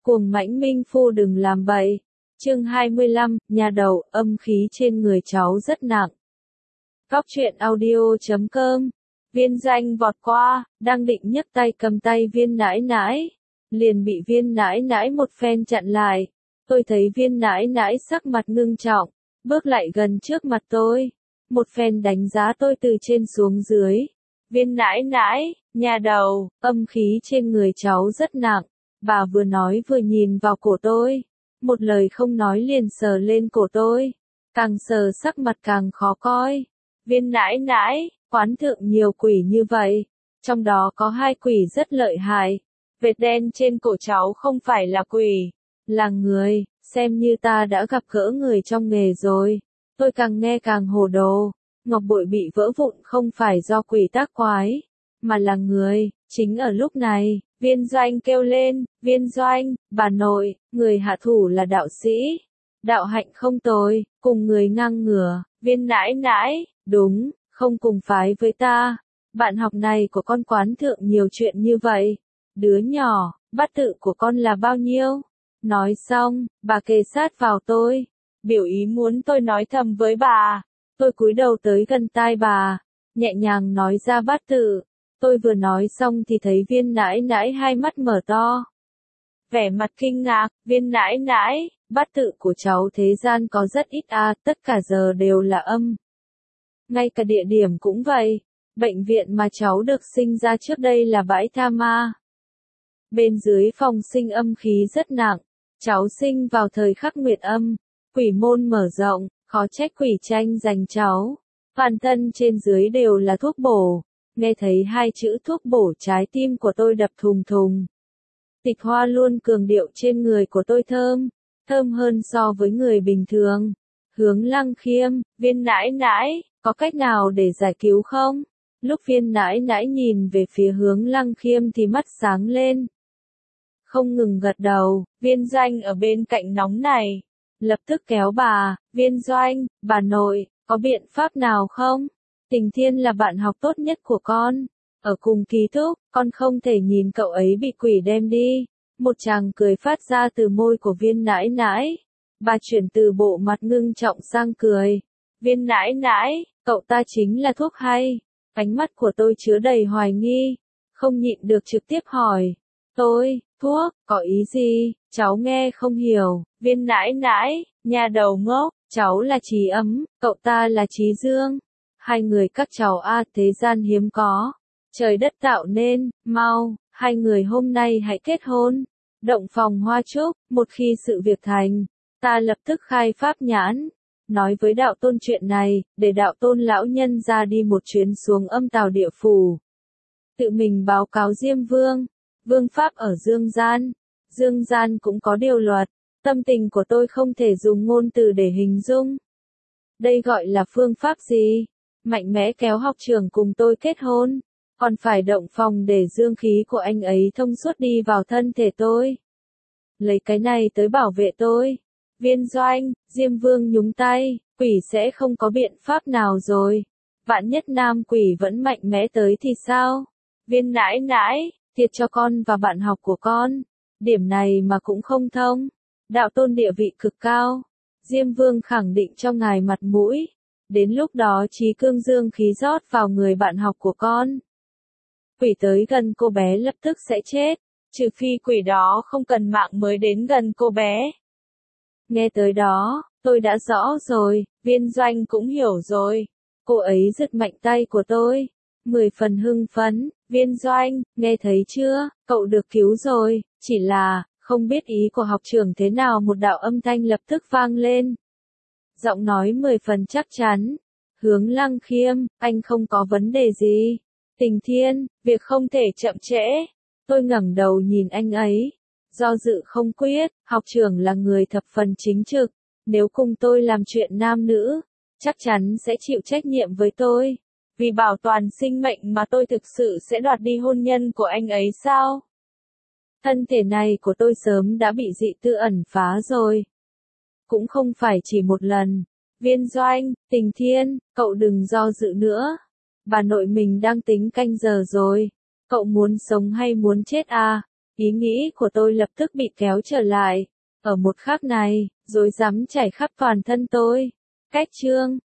Cuồng mãnh minh phu đừng làm bậy. Chương 25, nhà đầu, âm khí trên người cháu rất nặng. Cóc truyện audio.com. Viên Doanh vọt qua, đang định nhấc tay cầm tay Viên nãi nãi, liền bị Viên nãi nãi một phen chặn lại. Tôi thấy Viên nãi nãi sắc mặt ngưng trọng, bước lại gần trước mặt tôi, một phen đánh giá tôi từ trên xuống dưới. Viên nãi nãi, nhà đầu, âm khí trên người cháu rất nặng. Bà vừa nói vừa nhìn vào cổ tôi, một lời không nói liền sờ lên cổ tôi, càng sờ sắc mặt càng khó coi. Viên nãi nãi, quán thượng nhiều quỷ như vậy, trong đó có 2 quỷ rất lợi hại. Vệt đen trên cổ cháu không phải là quỷ, là người, xem như ta đã gặp gỡ người trong nghề rồi. Tôi càng nghe càng hồ đồ, ngọc bội bị vỡ vụn không phải do quỷ tác quái, mà là người. Chính ở lúc này, Viên Doanh kêu lên, Viên Doanh, bà nội, người hạ thủ là đạo sĩ, đạo hạnh không tồi, cùng người ngang ngửa. Viên nãi nãi, đúng, không cùng phái với ta. Bạn học này của con quán thượng nhiều chuyện như vậy. Đứa nhỏ, bát tự của con là bao nhiêu? Nói xong, bà kề sát vào tôi, biểu ý muốn tôi nói thầm với bà. Tôi cúi đầu tới gần tai bà, nhẹ nhàng nói ra bát tự. Tôi vừa nói xong thì thấy Viên nãi nãi hai mắt mở to, vẻ mặt kinh ngạc. Viên nãi nãi, bát tự của cháu thế gian có rất ít tất cả giờ đều là âm. Ngay cả địa điểm cũng vậy, bệnh viện mà cháu được sinh ra trước đây là bãi tha ma. Bên dưới phòng sinh âm khí rất nặng, cháu sinh vào thời khắc nguyệt âm, quỷ môn mở rộng, khó trách quỷ tranh giành cháu. Toàn thân trên dưới đều là thuốc bổ. Nghe thấy 2 chữ thuốc bổ, trái tim của tôi đập thùng thùng. Tịch Hoa luôn cường điệu trên người của tôi thơm, thơm hơn so với người bình thường. Hướng Lăng Khiêm, Viên nãi nãi, có cách nào để giải cứu không? Lúc Viên nãi nãi nhìn về phía Hướng Lăng Khiêm thì mắt sáng lên, không ngừng gật đầu. Viên Doanh ở bên cạnh nóng này, lập tức kéo bà, Viên Doanh, bà nội, có biện pháp nào không? Tình Thiên là bạn học tốt nhất của con, ở cùng ký túc, con không thể nhìn cậu ấy bị quỷ đem đi. Một tràng cười phát ra từ môi của Viên nãi nãi. Bà chuyển từ bộ mặt ngưng trọng sang cười. Viên nãi nãi, cậu ta chính là thuốc hay. Ánh mắt của tôi chứa đầy hoài nghi, không nhịn được trực tiếp hỏi. Tôi, thuốc, có ý gì? Cháu nghe không hiểu. Viên nãi nãi, nhà đầu ngốc, cháu là Trí Ấm, cậu ta là Trí Dương. 2 người các cháu thế gian hiếm có, trời đất tạo nên, mau, 2 người hôm nay hãy kết hôn. Động phòng hoa trúc, một khi sự việc thành, ta lập tức khai pháp nhãn, nói với đạo tôn chuyện này, để đạo tôn lão nhân ra đi một chuyến xuống âm tào địa phủ. Tự mình báo cáo Diêm Vương, vương pháp ở Dương gian cũng có điều luật, tâm tình của tôi không thể dùng ngôn từ để hình dung. Đây gọi là phương pháp gì? Mạnh mẽ kéo học trưởng cùng tôi kết hôn, còn phải động phòng để dương khí của anh ấy thông suốt đi vào thân thể tôi. Lấy cái này tới bảo vệ tôi. Viên Doanh, Diêm Vương nhúng tay, quỷ sẽ không có biện pháp nào rồi. Vạn nhất nam quỷ vẫn mạnh mẽ tới thì sao? Viên nãi nãi, thiệt cho con và bạn học của con. Điểm này mà cũng không thông. Đạo tôn địa vị cực cao. Diêm Vương khẳng định cho ngài mặt mũi. Đến lúc đó trí cương dương khí rót vào người bạn học của con. Quỷ tới gần cô bé lập tức sẽ chết, trừ phi quỷ đó không cần mạng mới đến gần cô bé. Nghe tới đó, tôi đã rõ rồi, Viên Doanh cũng hiểu rồi. Cô ấy giật mạnh tay của tôi, 10 phần hưng phấn. Viên Doanh, nghe thấy chưa, cậu được cứu rồi, chỉ là, không biết ý của học trưởng thế nào. Một đạo âm thanh lập tức vang lên. Giọng nói 10 phần chắc chắn. Hướng Lăng Khiêm, anh không có vấn đề gì. Tình Thiên, việc không thể chậm trễ. Tôi ngẩng đầu nhìn anh ấy. Do dự không quyết, học trưởng là người thập phần chính trực. Nếu cùng tôi làm chuyện nam nữ, chắc chắn sẽ chịu trách nhiệm với tôi. Vì bảo toàn sinh mệnh mà tôi thực sự sẽ đoạt đi hôn nhân của anh ấy sao? Thân thể này của tôi sớm đã bị dị tư ẩn phá rồi. Cũng không phải chỉ một lần. Viên Doanh, Tình Thiên, cậu đừng do dự nữa. Bà nội mình đang tính canh giờ rồi. Cậu muốn sống hay muốn chết Ý nghĩ của tôi lập tức bị kéo trở lại. Ở một khắc này, rối rắm chảy khắp toàn thân tôi. Cách chương